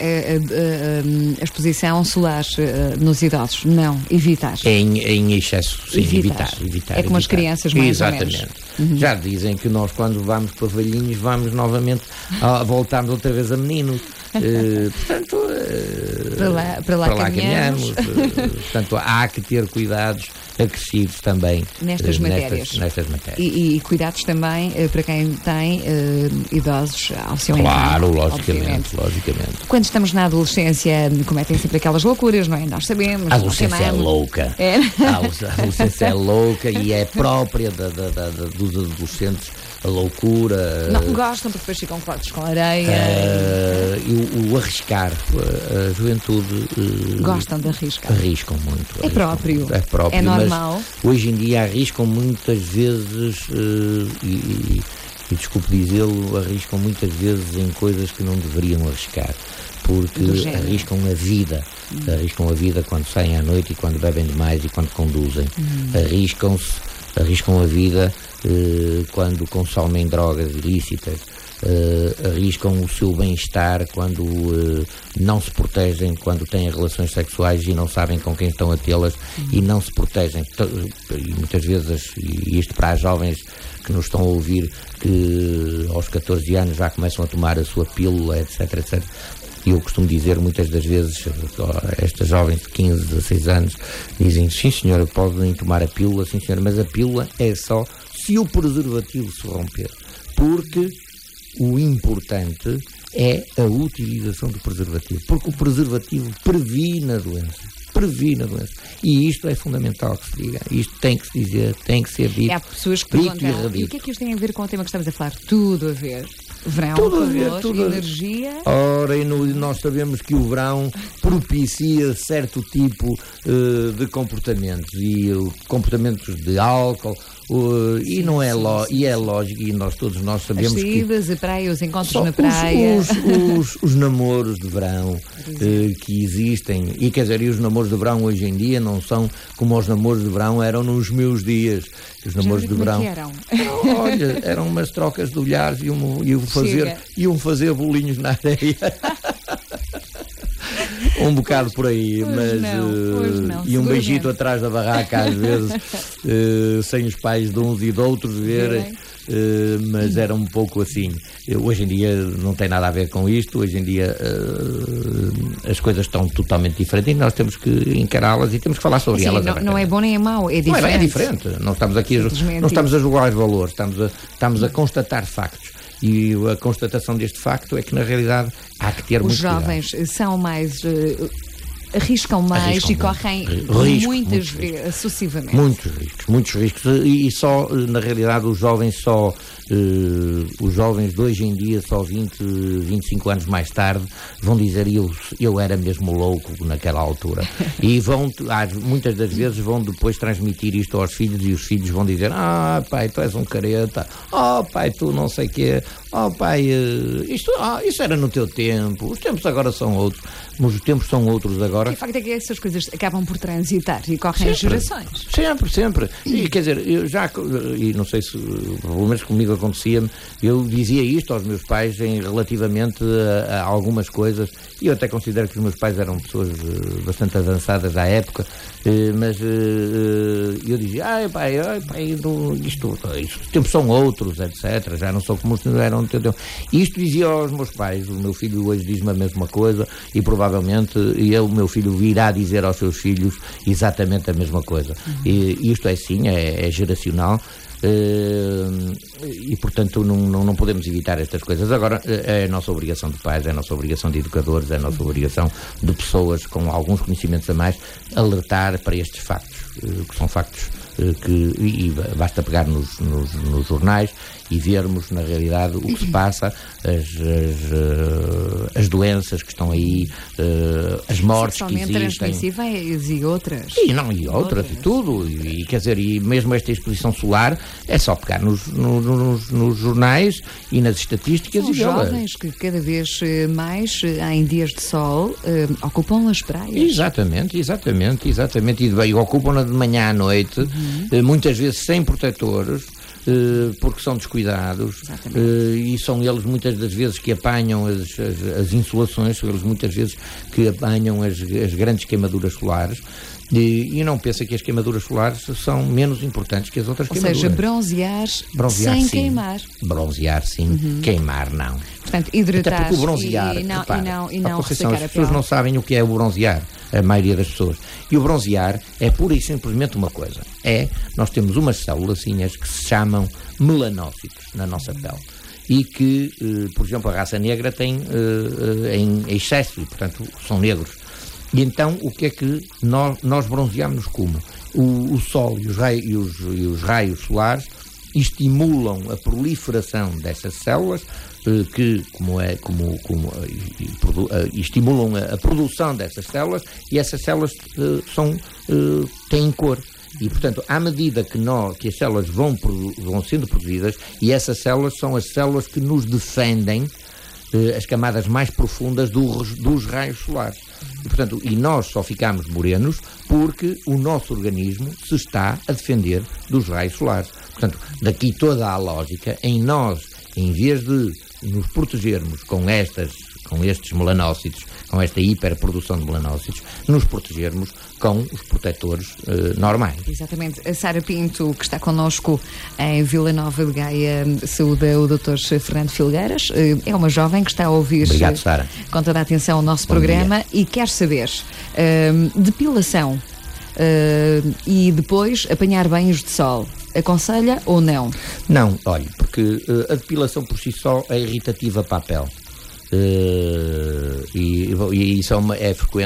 a, a exposição solar uh, nos idosos, não, evitar. Em, em excesso, sim, evitar. evitar, evitar é como evitar. as crianças, mais Exatamente. ou menos. Uhum. Já dizem que nós, quando vamos para velhinhos, vamos novamente a, voltarmos outra vez a meninos. Uh, portanto, uh, para lá, para lá, para lá caminhamos. caminhamos. uh, portanto, há que ter cuidados acrescidos também nestas uh, matérias. Nestas, nestas matérias. E, e cuidados também uh, para quem tem uh, idosos ao seu Claro, entorno, logicamente, logicamente. Quando estamos na adolescência, cometem sempre aquelas loucuras, não é? Nós sabemos. A adolescência é louca. É. A adolescência é louca e é própria da, da, da, da, dos adolescentes. A loucura. Não gostam porque depois ficam fortes com areia. Uh, e o, o arriscar. A, a juventude. Uh, Gostam de arriscar. Arriscam muito. É arriscam próprio. Muito, é próprio. É normal. Mas hoje em dia arriscam muitas vezes. Uh, e, e, e desculpe dizê-lo, arriscam muitas vezes em coisas que não deveriam arriscar. Porque arriscam a vida. Hum. Arriscam a vida quando saem à noite e quando bebem demais e quando conduzem. Hum. Arriscam-se. Arriscam a vida. Uh, quando consomem drogas ilícitas, uh, arriscam o seu bem-estar quando uh, não se protegem, quando têm relações sexuais e não sabem com quem estão a tê-las uhum. e não se protegem. E muitas vezes, e isto para as jovens que nos estão a ouvir, que aos catorze anos já começam a tomar a sua pílula, etc, etcétera. E eu costumo dizer muitas das vezes, estas jovens de quinze, dezasseis anos dizem, sim senhora, podem tomar a pílula, sim senhora, mas a pílula é só se o preservativo se romper, porque o importante é a utilização do preservativo, porque o preservativo previne a doença, previne a doença, e isto é fundamental que se diga, isto tem que se dizer, tem que ser dito. Há pessoas que perguntam, e, e o que é que isto tem a ver com o tema que estamos a falar? Tudo a ver. Verão, tudo a calor, ver, tudo energia. Ora, e no, nós sabemos que o verão, por propicia certo tipo uh, de comportamentos e uh, comportamentos de álcool. Uh, sim, e não é, sim, lo, sim, e é lógico, e nós todos nós sabemos as saídas, que a praia, os encontros só na praia, os, os, os, os namoros de verão uh, que existem, e quer dizer, e os namoros de verão hoje em dia não são como os namoros de verão eram nos meus dias. Os namoros de verão eram? Olha, eram umas trocas de olhares e um, e um fazer e um fazer bolinhos na areia. Um bocado por aí, hoje mas não, uh, não, e um beijito atrás da barraca às vezes, uh, sem os pais de uns e de outros verem, uh, mas era um pouco assim. Hoje em dia não tem nada a ver com isto, hoje em dia uh, as coisas estão totalmente diferentes e nós temos que encará-las e temos que falar sobre Sim, elas. Não, não é bom nem é mau, é diferente. Não é, bem, é diferente, não estamos aqui a, não estamos a julgar os valores, estamos a, estamos a constatar factos. E a constatação deste facto é que, na realidade, há que ter muito cuidado. Os jovens são mais... Uh, arriscam mais arriscam e muito. correm riscos, muitas vezes, sucessivamente. Muitos riscos, muitos riscos. E, e só, na realidade, os jovens só... Uh, os jovens de hoje em dia, só vinte, vinte e cinco anos mais tarde, vão dizer eu, eu era mesmo louco naquela altura. E vão, muitas das vezes, vão depois transmitir isto aos filhos e os filhos vão dizer ah, pai, tu és um careta, oh, pai, tu não sei o quê, oh, pai, isto, ah, isso era no teu tempo, os tempos agora são outros, mas os tempos são outros agora. E o facto é que essas coisas acabam por transitar e correm as gerações. Sempre, sempre. E, quer dizer, eu já, e não sei se, pelo menos comigo acontecia-me, eu dizia isto aos meus pais em relativamente a, a algumas coisas, e eu até considero que os meus pais eram pessoas uh, bastante avançadas à época, uh, mas uh, uh, eu dizia, ai pai, ai pai, isto, isto, isto, os tempos são outros, etcétera, já não são como eram no teu tempo. Isto dizia aos meus pais, o meu filho hoje diz-me a mesma coisa, e provavelmente ele, o meu filho, virá dizer aos seus filhos exatamente a mesma coisa. Uhum. E isto é sim, é, é geracional. Uh, e portanto não, não, não podemos evitar estas coisas. Agora é a nossa obrigação de pais, é a nossa obrigação de educadores, é a nossa obrigação de pessoas com alguns conhecimentos a mais alertar para estes factos, uh, que são factos uh, que e basta pegar nos, nos, nos jornais e vermos na realidade o que se passa, as, as, uh, as doenças que estão aí, uh, as mortes que existem, transmissíveis e outras e não, e outras, outras. e tudo e, e quer dizer, e mesmo esta exposição solar é só pegar nos, nos, nos, nos jornais e nas estatísticas. São e jovens que cada vez mais em dias de sol uh, ocupam as praias. Exatamente, exatamente, exatamente, e, e ocupam-na de manhã à noite, uhum. uh, muitas vezes sem protetores, Uh, porque são descuidados, uh, e são eles muitas das vezes que apanham as, as, as insolações, são eles muitas vezes que apanham as, as grandes queimaduras solares. E, e não pensa que as queimaduras solares são menos importantes que as outras Ou queimaduras. Ou seja, bronzear, bronzear sem sim. queimar. Bronzear sim, uhum. Queimar não. Portanto, hidratar. Até porque o bronzear, e, e não, repara, e não, e não Conceição, as pessoas pele. não sabem o que é o bronzear, a maioria das pessoas. E o bronzear é pura e simplesmente uma coisa. É, nós temos umas célulazinhas que se chamam melanócitos na nossa pele. E que, eh, por exemplo, a raça negra tem eh, em excesso, e portanto são negros. E então, o que é que nós, nós bronzeamos como? O, o sol e os, raios, e, os, e os raios solares estimulam a proliferação dessas células, eh, que, como é, como, como e, e, produ, eh, estimulam a, a produção dessas células, e essas células eh, são, eh, têm cor. E, portanto, à medida que, nós, que as células vão, vão sendo produzidas, e essas células são as células que nos defendem eh, as camadas mais profundas do, dos raios solares. E, portanto, e nós só ficamos morenos porque o nosso organismo se está a defender dos raios solares. Portanto, daqui toda a lógica em nós, em vez de nos protegermos com estas, com estes melanócitos, com esta hiperprodução de melanócitos, nos protegermos com os protetores uh, normais. Exatamente. A Sara Pinto, que está connosco em Vila Nova de Gaia, saúda o doutor Fernando Filgueiras. Uh, é uma jovem que está a ouvir Obrigado, Sara. com toda a atenção o nosso Bom programa dia. E quer saber uh, depilação uh, e depois apanhar banhos de sol. Aconselha ou não? Não, olha, porque uh, a depilação por si só é irritativa para a pele. Uh, e, e isso é, uma, é frequente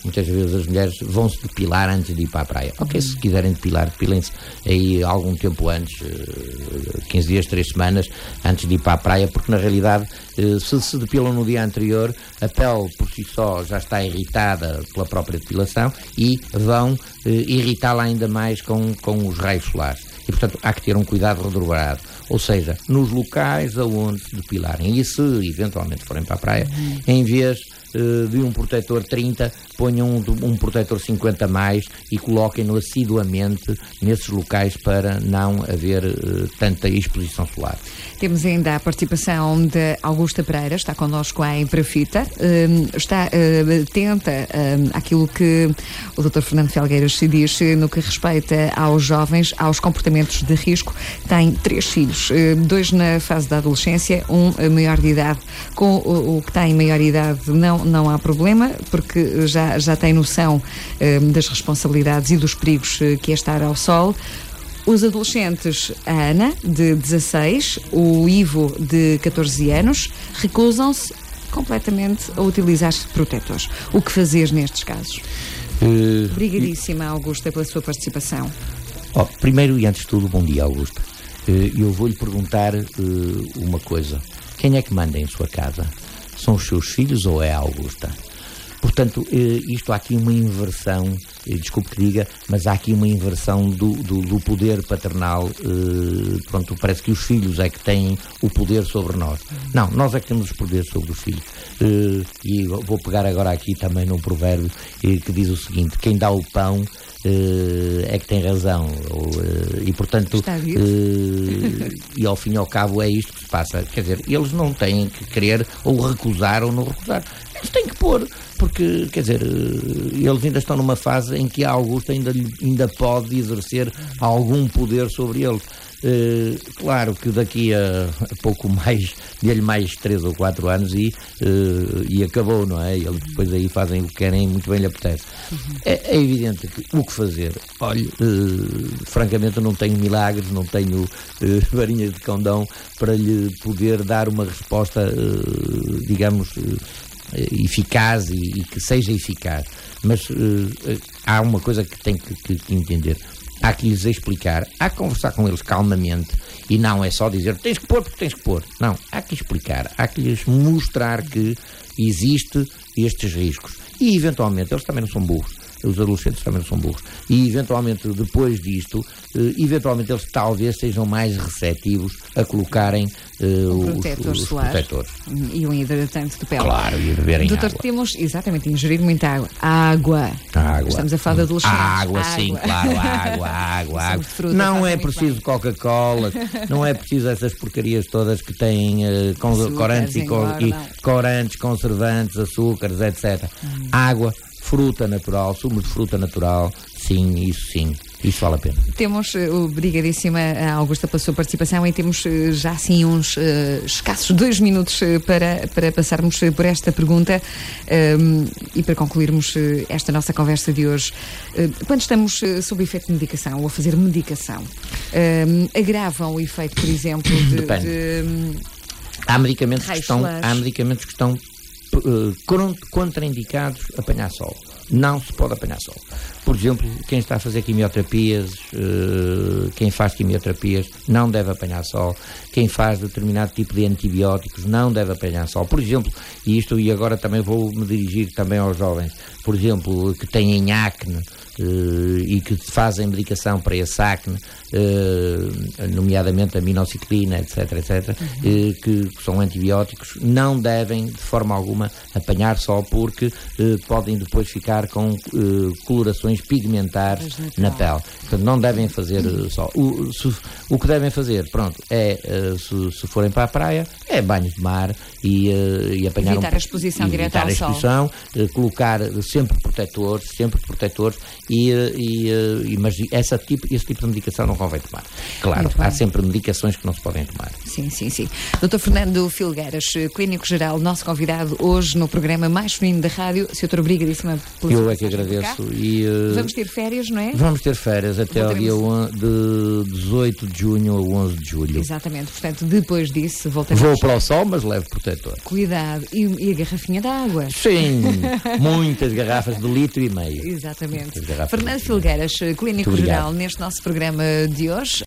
muitas vezes as mulheres vão-se depilar antes de ir para a praia. Ok, se quiserem depilar, depilem-se aí algum tempo antes, quinze dias, três semanas, antes de ir para a praia, porque na realidade, se se depilam no dia anterior, a pele por si só já está irritada pela própria depilação e vão irritá-la ainda mais com, com os raios solares. E, portanto, há que ter um cuidado redobrado. Ou seja, nos locais aonde se depilarem. E se eventualmente forem para a praia, uhum. em vez uh, de um protetor trinta, ponham um, um protetor cinquenta mais e coloquem-no assiduamente nesses locais para não haver uh, tanta exposição solar. Temos ainda a participação de Augusta Pereira, está connosco em Prafita, uh, está uh, atenta uh, àquilo que o doutor Fernando Felgueiras se diz no que respeita aos jovens, aos comportamentos de risco. Tem três filhos, uh, dois na fase da adolescência, um uh, maior de idade. Com o, o que tem maior idade não, não há problema, porque já, já tem noção uh, das responsabilidades e dos perigos uh, que é estar ao sol. Os adolescentes, a Ana, de dezasseis, o Ivo, de catorze anos, recusam-se completamente a utilizar protetores. O que fazer nestes casos? Uh, Obrigadíssima, Augusta, pela sua participação. Oh, primeiro e antes de tudo, bom dia, Augusta. Uh, eu vou-lhe perguntar uh, uma coisa. Quem é que manda em sua casa? São os seus filhos ou é a Augusta? Portanto, isto há aqui uma inversão, desculpe que diga, mas há aqui uma inversão do, do, do poder paternal. Pronto, parece que os filhos é que têm o poder sobre nós. Não, nós é que temos o poder sobre os filhos. E vou pegar agora aqui também num provérbio que diz o seguinte: quem dá o pão é que tem razão. E, portanto, e ao fim e ao cabo é isto que se passa. Quer dizer, eles não têm que querer ou recusar ou não recusar. Eles têm que pôr, porque, quer dizer, eles ainda estão numa fase em que a Augusta ainda, ainda pode exercer algum poder sobre eles. Uh, claro que daqui a, a pouco mais, dê-lhe mais três ou quatro anos e, uh, e acabou, não é? Eles depois aí fazem o que querem, muito bem lhe apetece. Uhum. É, é evidente que o que fazer? Olha, uh, francamente eu não tenho milagres, não tenho uh, varinhas de condão para lhe poder dar uma resposta, uh, digamos, uh, eficaz e, e que seja eficaz. Mas uh, uh, há uma coisa que tem que, que, que entender. Há que lhes explicar, há que conversar com eles calmamente e não é só dizer tens que pôr porque tens que pôr. Não, há que explicar, há que lhes mostrar que existe estes riscos. E eventualmente, eles também não são burros, os adolescentes também não são burros. E eventualmente, depois disto, eh, eventualmente eles talvez sejam mais receptivos a colocarem eh, um os, os, os protetores. E um hidratante de pele. Claro, e beberem Doutor, água. Temos, exatamente, ingerir muita água. Água. Água. Estamos a falar de adolescentes. Água, água. sim, claro, água, água, água. Fruta, não é preciso Coca-Cola, não é preciso essas porcarias todas que têm uh, con Açúcares, corantes, e, con e corantes, conservantes, açúcares, etcétera. Hum. Água, fruta natural, sumo de fruta natural, sim, isso sim. Isso vale a pena. Temos, uh, obrigadíssima a Augusta pela sua participação, e temos uh, já assim uns uh, escassos dois minutos uh, para, para passarmos uh, por esta pergunta um, e para concluirmos uh, esta nossa conversa de hoje. Uh, quando estamos uh, sob efeito de medicação ou a fazer medicação, uh, agravam o efeito, por exemplo, de... Depende. de um, há, medicamentos que estão, há medicamentos que estão uh, contraindicados a apanhar sol. Não se pode apanhar sol. Por exemplo, quem está a fazer quimioterapias, uh, quem faz quimioterapias não deve apanhar sol. Quem faz determinado tipo de antibióticos não deve apanhar sol. Por exemplo, e isto, e agora também vou me dirigir também aos jovens, por exemplo, que têm acne uh, e que fazem medicação para esse acne, uh, nomeadamente a minociclina, etc, etcétera, uhum. uh, que, que são antibióticos, não devem de forma alguma apanhar sol, porque uh, podem depois ficar com uh, colorações pigmentares na pele. Portanto, não devem fazer uh, sol. O, se, o que devem fazer, pronto, é, uh, se, se forem para a praia, é banhos de mar e, uh, e apanhar evitar um, a exposição e direta evitar ao a exposição, sol. Uh, colocar sempre protetores, sempre protetores e, e, e, mas essa tipo, esse tipo de medicação não convém tomar. Claro, há sempre medicações que não se podem tomar. Sim, sim, sim. doutor Fernando Filgueiras, clínico geral, nosso convidado hoje no programa mais feminino da rádio. senhor obrigadíssima pela Eu é que agradeço. E, uh, vamos ter férias, não é? Vamos ter férias até ao dia de dezoito de junho a onze de julho. Exatamente, portanto, depois disso voltamos. Vou para o sol, mas levo protetor. Cuidado. E, e a garrafinha de água? Sim, muitas garrafas de litro e meio. Exatamente. Fernando Filgueiras, clínico geral, neste nosso programa de hoje.